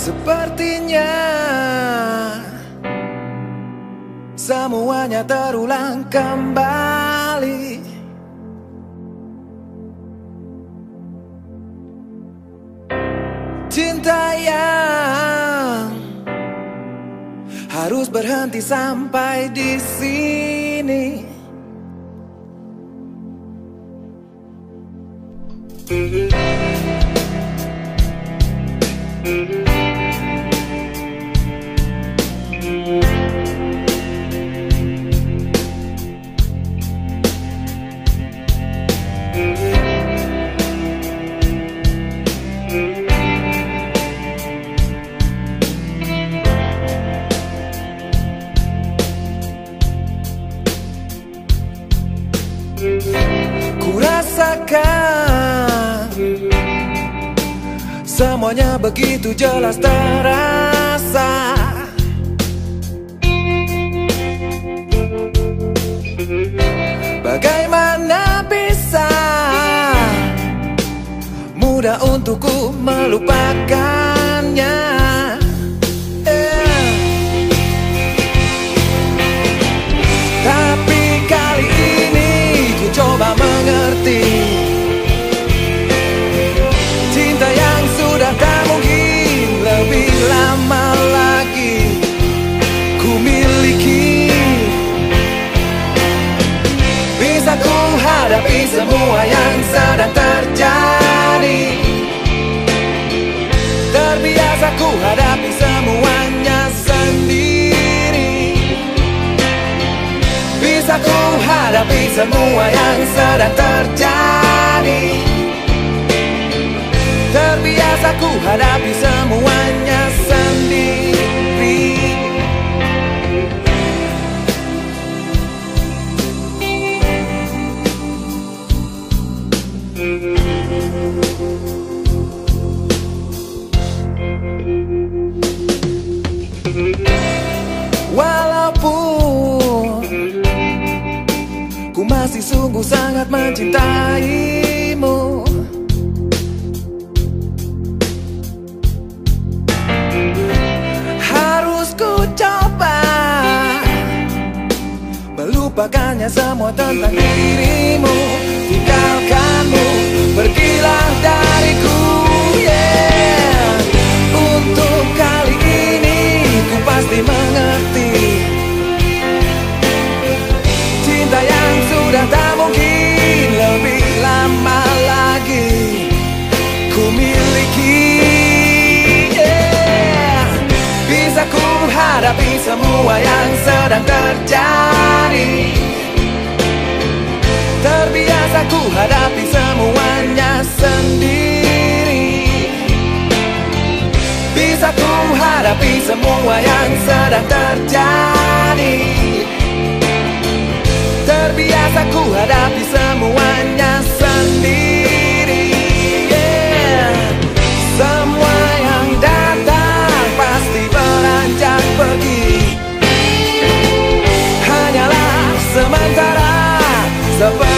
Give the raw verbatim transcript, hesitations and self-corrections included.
Sepertinya semuanya terulang kembali. Cinta yang harus berhenti sampai di sini. Ku rasakan semuanya begitu jelas terasa. Bagaimana bisa mudah untukku melupakannya. eh. Tapi kali ini ku coba mengerti cinta yang sudah tak mungkin lebih lama lagi ku miliki. Bisa ku hadapi semua yang sedang terjadi. Terbiasa ku hadapi semuanya sendiri. Bisa ku hadapi semua yang sedang terjadi. Terbiasa ku hadapi semuanya sendiri. Walaupun ku masih sungguh sangat mencintaimu, harus ku coba melupakannya semua tentang dirimu. Tinggalkanmu, pergilah dariku, yeah. Untuk kali ini ku pasti mengerti cinta yang sudah tak mungkin lebih lama lagi ku miliki, yeah. Bisa ku hadapi semua yang sedang terjadi. Terbiasa ku hadapi semuanya sendiri. Bisa ku hadapi semua yang sedang terjadi. Terbiasa ku hadapi semuanya sendiri, yeah. Semua yang datang pasti beranjak pergi. Hanyalah sementara, seperti